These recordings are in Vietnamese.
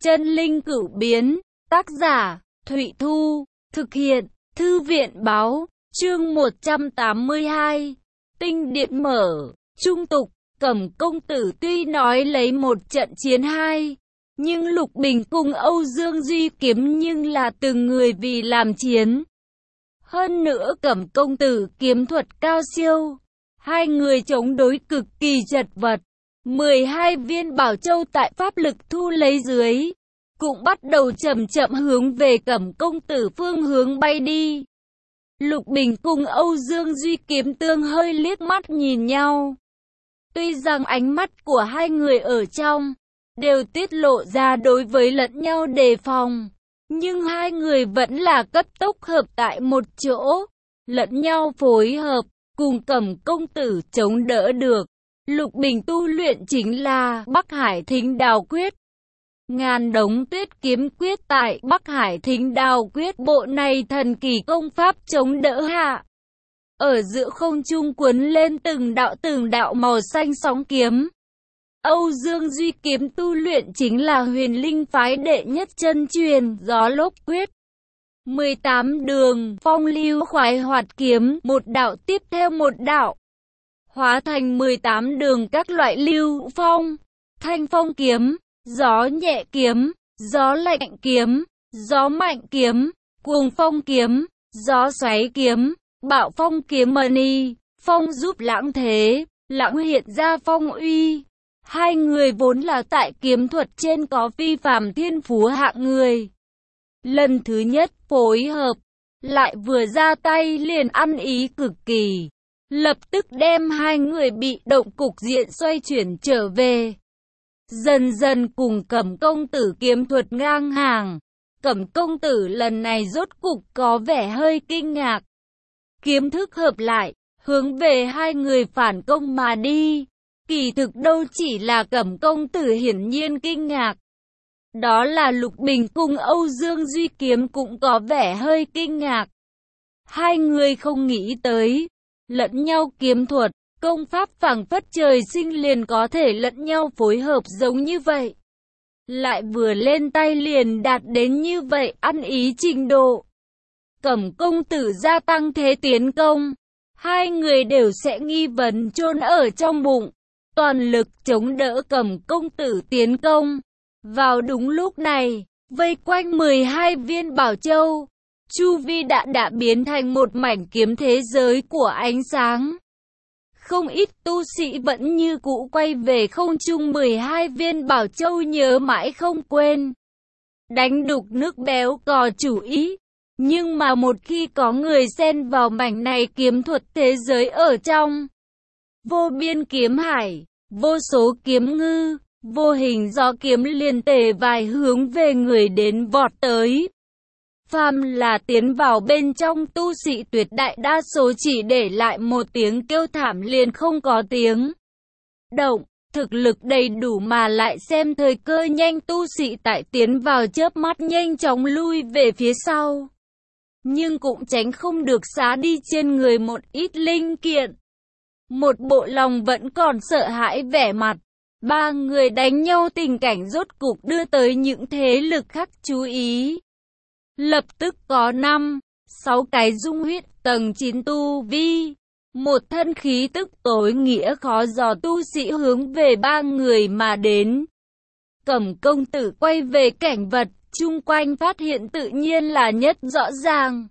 Chân linh cửu biến, tác giả, Thụy Thu, thực hiện, Thư viện báo, chương 182, tinh điện mở, trung tục, Cẩm công tử tuy nói lấy một trận chiến hai, nhưng Lục Bình cùng Âu Dương Duy Kiếm nhưng là từng người vì làm chiến. Hơn nữa Cẩm công tử kiếm thuật cao siêu, hai người chống đối cực kỳ chật vật. 12 viên bảo châu tại pháp lực thu lấy dưới, cũng bắt đầu chậm chậm hướng về Cẩm công tử phương hướng bay đi. Lục Bình cùng Âu Dương Duy Kiếm tương hơi liếc mắt nhìn nhau. Tuy rằng ánh mắt của hai người ở trong đều tiết lộ ra đối với lẫn nhau đề phòng, nhưng hai người vẫn là cấp tốc hợp tại một chỗ, lẫn nhau phối hợp, cùng Cẩm công tử chống đỡ được. Lục Bình tu luyện chính là Bắc Hải Thính Đào Quyết. Ngàn đống tuyết kiếm quyết tại Bắc Hải Thính Đào Quyết bộ này thần kỳ công pháp chống đỡ hạ. Ở giữa không trung cuốn lên từng đạo màu xanh sóng kiếm. Âu Dương Duy Kiếm tu luyện chính là Huyền Linh phái đệ nhất chân truyền Gió Lốc Quyết. 18 đường phong lưu khoái hoạt kiếm, một đạo tiếp theo một đạo, hóa thành 18 đường các loại lưu phong, thanh phong kiếm, gió nhẹ kiếm, gió lạnh kiếm, gió mạnh kiếm, cuồng phong kiếm, gió xoáy kiếm, bạo phong kiếm mani, phong giúp lãng thế, lãng hiện ra phong uy. Hai người vốn là tại kiếm thuật trên có phi phàm thiên phú hạng người. Lần thứ nhất phối hợp, lại vừa ra tay liền ăn ý cực kỳ. Lập tức đem hai người bị động cục diện xoay chuyển trở về. Dần dần cùng Cẩm công tử kiếm thuật ngang hàng. Cẩm công tử lần này rốt cục có vẻ hơi kinh ngạc. Kiếm thức hợp lại, hướng về hai người phản công mà đi. Kỳ thực đâu chỉ là Cẩm công tử hiển nhiên kinh ngạc. Đó là Lục Bình cùng Âu Dương Duy Kiếm cũng có vẻ hơi kinh ngạc. Hai người không nghĩ tới, lẫn nhau kiếm thuật, công pháp phảng phất trời sinh liền có thể lẫn nhau phối hợp giống như vậy. Lại vừa lên tay liền đạt đến như vậy ăn ý trình độ. Cẩm công tử gia tăng thế tiến công, hai người đều sẽ nghi vấn chôn ở trong bụng, toàn lực chống đỡ Cẩm công tử tiến công. Vào đúng lúc này, vây quanh 12 viên bảo châu, chu vi đã biến thành một mảnh kiếm thế giới của ánh sáng. Không ít tu sĩ vẫn như cũ quay về không trung 12 viên bảo châu nhớ mãi không quên. Đánh đục nước béo cò chủ ý. Nhưng mà một khi có người xen vào mảnh này kiếm thuật thế giới ở trong, vô biên kiếm hải, vô số kiếm ngư, vô hình gió kiếm liền tề vài hướng về người đến vọt tới. Phàm là tiến vào bên trong tu sĩ tuyệt đại đa số chỉ để lại một tiếng kêu thảm liền không có tiếng động, thực lực đầy đủ mà lại xem thời cơ nhanh tu sĩ tại tiến vào chớp mắt nhanh chóng lui về phía sau. Nhưng cũng tránh không được xá đi trên người một ít linh kiện. Một bộ lòng vẫn còn sợ hãi vẻ mặt. Ba người đánh nhau tình cảnh rốt cục đưa tới những thế lực khác chú ý. Lập tức có 5-6 cái dung huyết tầng 9 tu vi, một thân khí tức tối nghĩa khó dò tu sĩ hướng về ba người mà đến. Cẩm công tử quay về cảnh vật chung quanh phát hiện tự nhiên là nhất rõ ràng.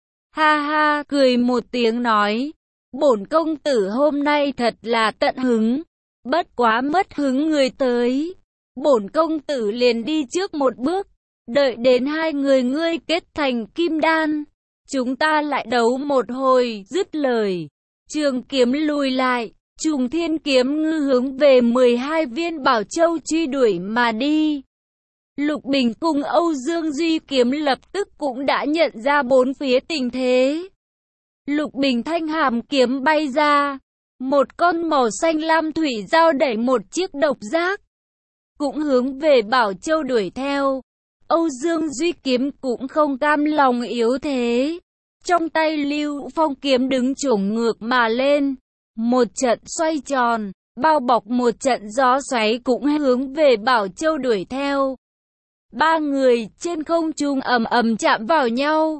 Ha ha, cười một tiếng nói, bổn công tử hôm nay thật là tận hứng, bất quá mất hứng người tới. Bổn công tử liền đi trước một bước. Đợi đến hai người ngươi kết thành kim đan, chúng ta lại đấu một hồi. Dứt lời, trường kiếm lùi lại, Trùng Thiên kiếm ngư hướng về 12 viên bảo châu truy đuổi mà đi. Lục Bình cùng Âu Dương Duy Kiếm lập tức cũng đã nhận ra bốn phía tình thế. Lục Bình thanh hàm kiếm bay ra, một con màu xanh lam thủy dao đẩy một chiếc độc giác, cũng hướng về bảo châu đuổi theo. Âu Dương Duy Kiếm cũng không cam lòng yếu thế. Trong tay Lưu Phong kiếm đứng chổng ngược mà lên. Một trận xoay tròn, bao bọc một trận gió xoáy cũng hướng về Bảo Châu đuổi theo. Ba người trên không trung ầm ầm chạm vào nhau.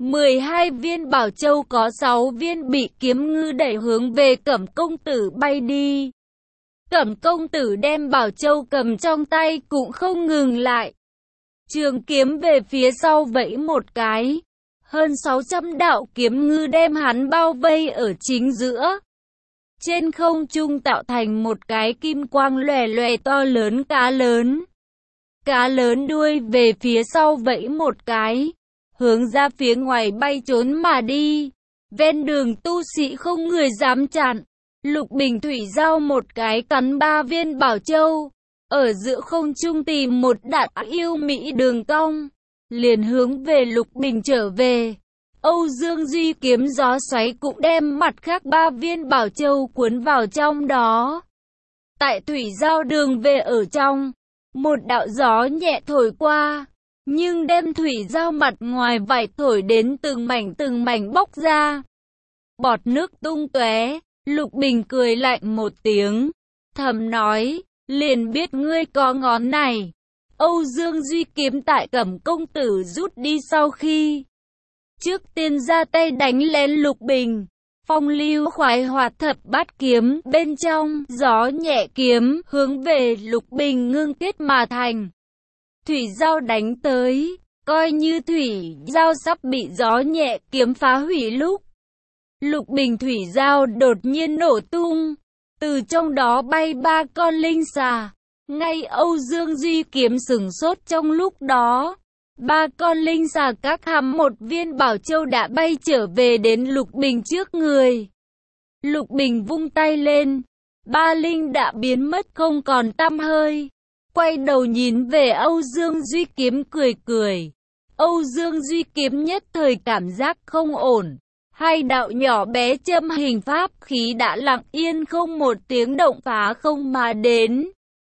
12 viên bảo châu có 6 viên bị kiếm ngư đẩy hướng về Cẩm công tử bay đi. Cẩm công tử đem bảo châu cầm trong tay cũng không ngừng lại. Trường kiếm về phía sau vẫy một cái. Hơn 600 đạo kiếm ngư đem hắn bao vây ở chính giữa. Trên không trung tạo thành một cái kim quang lòe lòe to lớn cá lớn. Cá lớn đuôi về phía sau vẫy một cái, hướng ra phía ngoài bay trốn mà đi. Ven đường tu sĩ không người dám chặn. Lục Bình Thủy Giao một cái cắn 3 viên bảo châu, ở giữa không trung tìm một đạn yêu mỹ đường cong, liền hướng về Lục Bình trở về. Âu Dương Duy kiếm gió xoáy cũng đem mặt khác 3 viên bảo châu cuốn vào trong đó. Tại Thủy Giao đường về ở trong, một đạo gió nhẹ thổi qua, nhưng đem Thủy Giao mặt ngoài vải thổi đến từng mảnh bóc ra. Bọt nước tung tóe. Lục Bình cười lạnh một tiếng, thầm nói, liền biết ngươi có ngón này. Âu Dương Duy kiếm tại Cẩm công tử rút đi sau khi trước tiên ra tay đánh lén Lục Bình. Phong lưu khoái hoạt thập bát kiếm bên trong, gió nhẹ kiếm hướng về Lục Bình ngưng kết mà thành. Thủy Giao đánh tới, coi như Thủy Giao sắp bị gió nhẹ kiếm phá hủy lúc. Lục Bình Thủy Giao đột nhiên nổ tung, từ trong đó bay 3 con linh xà. Ngay Âu Dương Duy kiếm sửng sốt trong lúc đó. 3 con linh xà các hàm một viên bảo châu đã bay trở về đến Lục Bình trước người. Lục Bình vung tay lên, 3 linh đã biến mất không còn tăm hơi. Quay đầu nhìn về Âu Dương Duy kiếm cười cười. Âu Dương Duy kiếm nhất thời cảm giác không ổn. 2 đạo nhỏ bé châm hình pháp khí đã lặng yên không một tiếng động phá không mà đến.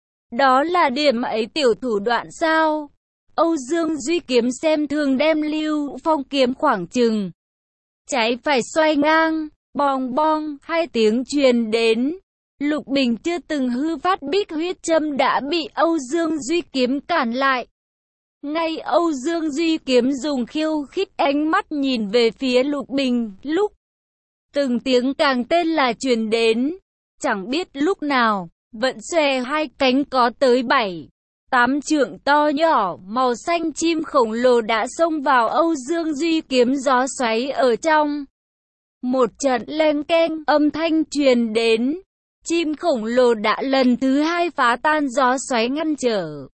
Đó là điểm ấy tiểu thủ đoạn sao? Âu Dương Duy kiếm xem thường đem Lưu Phong kiếm khoảng chừng. Trái phải xoay ngang, bong bong, 2 tiếng truyền đến. Lục Bình chưa từng hư phát bích huyết châm đã bị Âu Dương Duy kiếm cản lại. Ngay Âu Dương Duy kiếm dùng khiêu khích ánh mắt nhìn về phía Lục Bình, lúc từng tiếng càng tên là truyền đến, chẳng biết lúc nào, vận xòe 2 cánh có tới 7-8 trượng to nhỏ, màu xanh chim khổng lồ đã xông vào Âu Dương Duy kiếm gió xoáy ở trong. Một trận leng keng âm thanh truyền đến, chim khổng lồ đã lần thứ 2 phá tan gió xoáy ngăn trở.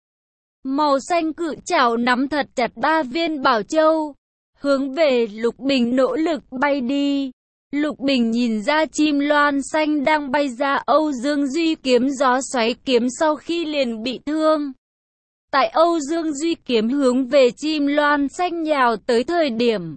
Màu xanh cự trảo nắm thật chặt 3 viên bảo châu, hướng về Lục Bình nỗ lực bay đi. Lục Bình nhìn ra chim loan xanh đang bay ra Âu Dương Duy kiếm gió xoáy kiếm sau khi liền bị thương. Tại Âu Dương Duy kiếm hướng về chim loan xanh nhào tới thời điểm,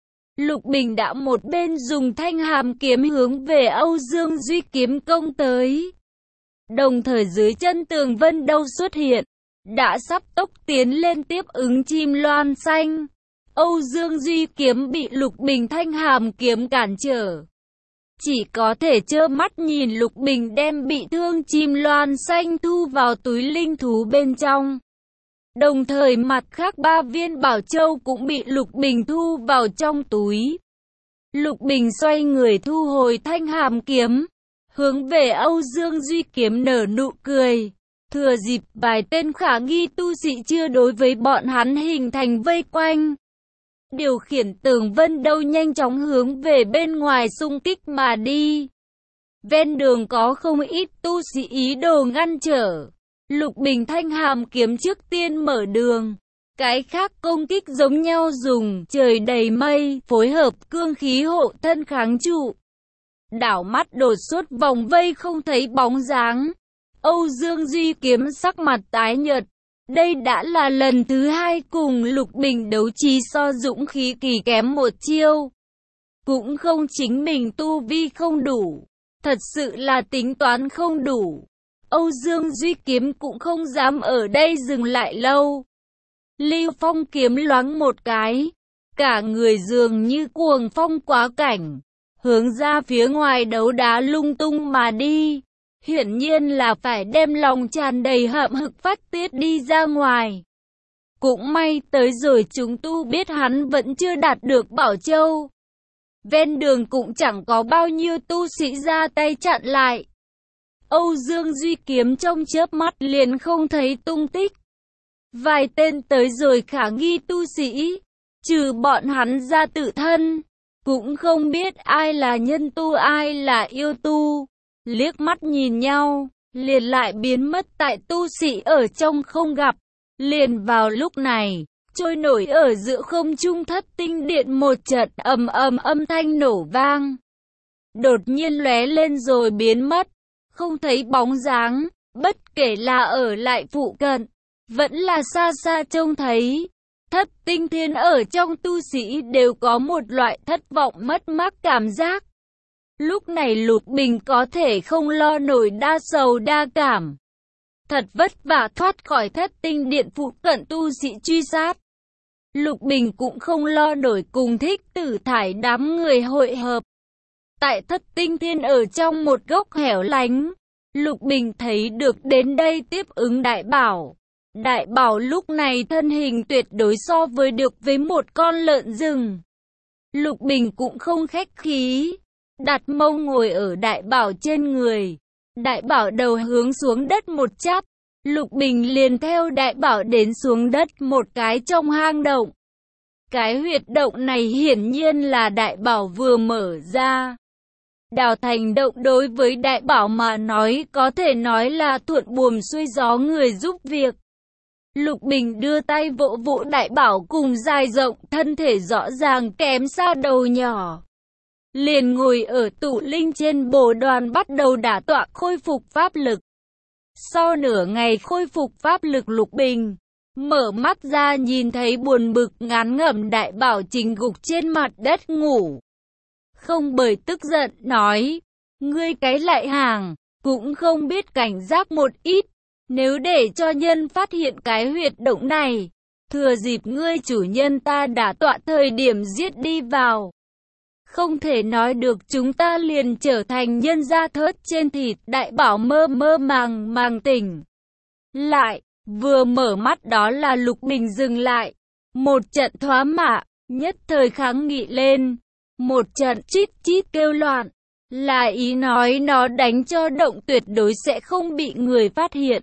Lục Bình đã một bên dùng thanh hàm kiếm hướng về Âu Dương Duy kiếm công tới. Đồng thời dưới chân Tường Vân Đâu xuất hiện, đã sắp tốc tiến lên tiếp ứng chim loan xanh. Âu Dương Duy kiếm bị Lục Bình thanh hàm kiếm cản trở. Chỉ có thể trơ mắt nhìn Lục Bình đem bị thương chim loan xanh thu vào túi linh thú bên trong. Đồng thời mặt khác 3 viên bảo châu cũng bị Lục Bình thu vào trong túi. Lục Bình xoay người thu hồi thanh hàm kiếm, hướng về Âu Dương Duy kiếm nở nụ cười. Thừa dịp vài tên khả nghi tu sĩ chưa đối với bọn hắn hình thành vây quanh, điều khiển Tường Vân Đâu nhanh chóng hướng về bên ngoài xung kích mà đi. Ven đường có không ít tu sĩ ý đồ ngăn trở. Lục Bình thanh hàm kiếm trước tiên mở đường. Cái khác công kích giống nhau dùng trời đầy mây, phối hợp cương khí hộ thân kháng trụ. Đảo mắt đột xuất vòng vây không thấy bóng dáng. Âu Dương Duy kiếm sắc mặt tái nhợt. Đây đã là lần thứ 2 cùng Lục Bình đấu trí so dũng khí kỳ kém một chiêu. Cũng không chính mình tu vi không đủ, thật sự là tính toán không đủ. Âu Dương Duy kiếm cũng không dám ở đây dừng lại lâu. Lưu Phong kiếm loáng một cái, cả người dường như cuồng phong quá cảnh, hướng ra phía ngoài đấu đá lung tung mà đi. Hiển nhiên là phải đem lòng tràn đầy hậm hực phát tiết đi ra ngoài. Cũng may tới rồi chúng tu biết hắn vẫn chưa đạt được Bảo Châu. Ven đường cũng chẳng có bao nhiêu tu sĩ ra tay chặn lại. Âu Dương Duy Kiếm trong chớp mắt liền không thấy tung tích. Vài tên tới rồi khả nghi tu sĩ, trừ bọn hắn ra tự thân, cũng không biết ai là nhân tu ai là yêu tu. Liếc mắt nhìn nhau, liền lại biến mất tại tu sĩ ở trong không gặp. Liền vào lúc này, trôi nổi ở giữa không trung Thất Tinh Điện một trận ầm ầm âm thanh nổ vang. Đột nhiên lóe lên rồi biến mất, không thấy bóng dáng, bất kể là ở lại phụ cận, vẫn là xa xa trông thấy. Thất Tinh Thiên ở trong tu sĩ đều có một loại thất vọng mất mát cảm giác. Lúc này Lục Bình có thể không lo nổi đa sầu đa cảm. Thật vất vả thoát khỏi Thất Tinh Điện phụ cận tu sĩ truy sát. Lục Bình cũng không lo nổi cùng Thích Tử Thải đám người hội hợp. Tại Thất Tinh Thiên ở trong một góc hẻo lánh, Lục Bình thấy được đến đây tiếp ứng Đại Bảo. Đại Bảo lúc này thân hình tuyệt đối so với được với một con lợn rừng. Lục Bình cũng không khách khí, đặt mông ngồi ở Đại Bảo trên người. Đại Bảo đầu hướng xuống đất một chắp, Lục Bình liền theo Đại Bảo đến xuống đất một cái trong hang động. Cái huyệt động này hiển nhiên là Đại Bảo vừa mở ra. Đào thành động đối với Đại Bảo mà nói có thể nói là thuận buồm xuôi gió người giúp việc. Lục Bình đưa tay vỗ vỗ Đại Bảo cùng dài rộng, thân thể rõ ràng kém xa đầu nhỏ. Liền ngồi ở tụ linh trên bồ đoàn bắt đầu đả tọa khôi phục pháp lực. Sau nửa ngày khôi phục pháp lực, Lục Bình mở mắt ra nhìn thấy buồn bực ngán ngẩm Đại Bảo chính gục trên mặt đất ngủ. Không bởi tức giận nói, ngươi cái lại hàng, cũng không biết cảnh giác một ít. Nếu để cho nhân phát hiện cái huyệt động này, thừa dịp ngươi chủ nhân ta đã tọa thời điểm giết đi vào. Không thể nói được chúng ta liền trở thành nhân da thớt trên thịt. Đại Bảo mơ mơ màng tỉnh lại, vừa mở mắt đó là Lục Bình dừng lại. Một trận thoá mạ, nhất thời kháng nghị lên. Một trận chít chít kêu loạn, là ý nói nó đánh cho động tuyệt đối sẽ không bị người phát hiện.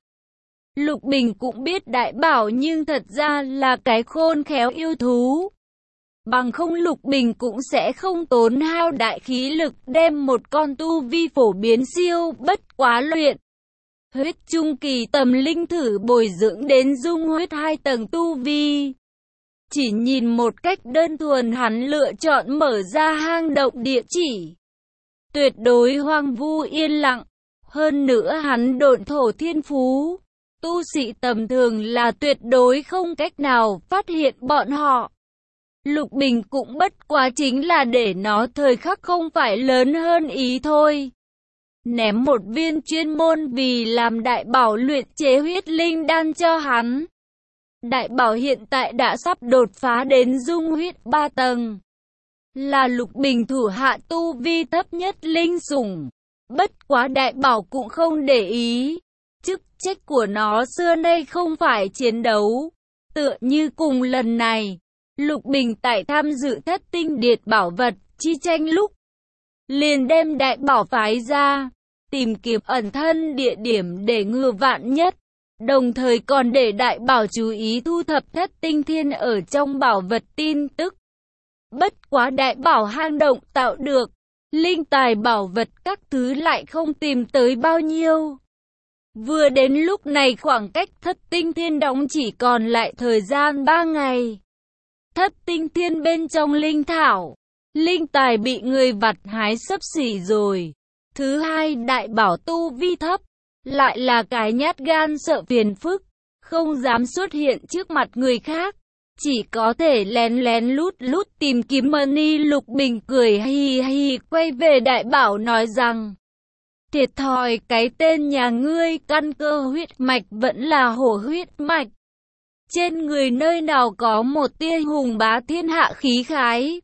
Lục Bình cũng biết Đại Bảo nhưng thật ra là cái khôn khéo yêu thú. Bằng không Lục Bình cũng sẽ không tốn hao đại khí lực đem một con tu vi phổ biến siêu bất quá luyện huyết trung kỳ tầm linh thử bồi dưỡng đến dung huyết 2 tầng tu vi. Chỉ nhìn một cách đơn thuần hắn lựa chọn mở ra hang động địa chỉ. Tuyệt đối hoang vu yên lặng. Hơn nữa hắn độn thổ thiên phú. Tu sĩ tầm thường là tuyệt đối không cách nào phát hiện bọn họ. Lục Bình cũng bất quá chính là để nó thời khắc không phải lớn hơn ý thôi. Ném một viên chuyên môn vì làm Đại Bảo luyện chế huyết linh đan cho hắn. Đại Bảo hiện tại đã sắp đột phá đến dung huyết 3 tầng. Là Lục Bình thủ hạ tu vi thấp nhất linh sủng. Bất quá Đại Bảo cũng không để ý. Chức trách của nó xưa nay không phải chiến đấu. Tựa như cùng lần này, Lục Bình tại tham dự Thất Tinh Điện bảo vật chi tranh lúc, liền đem Đại Bảo phái ra, tìm kiếm ẩn thân địa điểm để ngừa vạn nhất. Đồng thời còn để Đại Bảo chú ý thu thập Thất Tinh Thiên ở trong bảo vật tin tức. Bất quá Đại Bảo hang động tạo được, linh tài bảo vật các thứ lại không tìm tới bao nhiêu. Vừa đến lúc này khoảng cách Thất Tinh Thiên đóng chỉ còn lại thời gian 3 ngày. Thất Tinh Thiên bên trong linh thảo, linh tài bị người vặt hái xấp xỉ rồi. Thứ hai, Đại Bảo tu vi thấp, lại là cái nhát gan sợ phiền phức, không dám xuất hiện trước mặt người khác, chỉ có thể lén lén lút lút tìm kiếm money. Lục Bình cười hi hi quay về Đại Bảo nói rằng, thiệt thòi cái tên nhà ngươi, căn cơ huyết mạch vẫn là hổ huyết mạch. Trên người nơi nào có một tia hùng bá thiên hạ khí khái.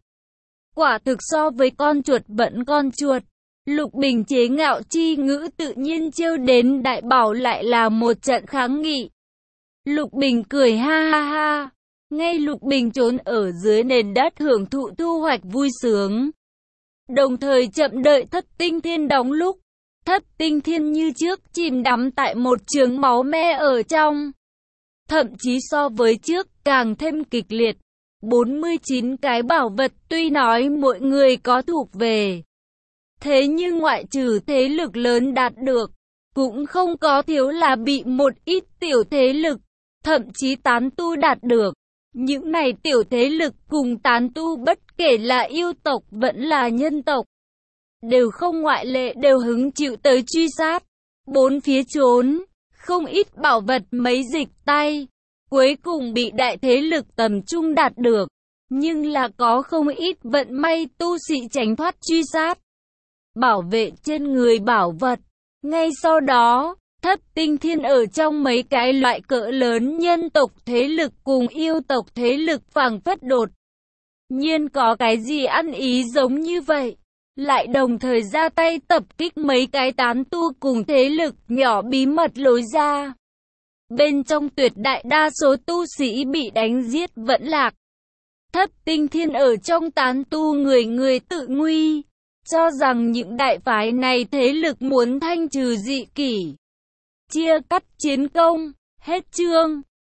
Quả thực so với con chuột vẫn con chuột. Lục Bình chế ngạo chi ngữ tự nhiên trêu đến Đại Bảo lại là một trận kháng nghị. Lục Bình cười ha ha ha. Ngay Lục Bình trốn ở dưới nền đất hưởng thụ thu hoạch vui sướng. Đồng thời chậm đợi Thất Tinh Thiên đóng lúc. Thất Tinh Thiên như trước chìm đắm tại một chướng máu me ở trong. Thậm chí so với trước càng thêm kịch liệt. 49 cái bảo vật tuy nói mỗi người có thuộc về. Thế nhưng ngoại trừ thế lực lớn đạt được, cũng không có thiếu là bị một ít tiểu thế lực, thậm chí tán tu đạt được. Những này tiểu thế lực cùng tán tu bất kể là yêu tộc vẫn là nhân tộc, đều không ngoại lệ đều hứng chịu tới truy sát. Bốn phía trốn, không ít bảo vật mấy dịch tay, cuối cùng bị đại thế lực tầm trung đạt được. Nhưng là có không ít vận may tu sĩ tránh thoát truy sát, bảo vệ trên người bảo vật. Ngay sau đó, Thất Tinh Thiên ở trong mấy cái loại cỡ lớn nhân tộc thế lực cùng yêu tộc thế lực phảng phất đột nhiên có cái gì ăn ý giống như vậy, lại đồng thời ra tay tập kích mấy cái tán tu cùng thế lực nhỏ bí mật lối ra. Bên trong tuyệt đại đa số tu sĩ bị đánh giết vẫn lạc. Thất Tinh Thiên ở trong tán tu người người tự nguy, cho rằng những đại phái này thế lực muốn thanh trừ dị kỷ, chia cắt chiến công. Hết chương.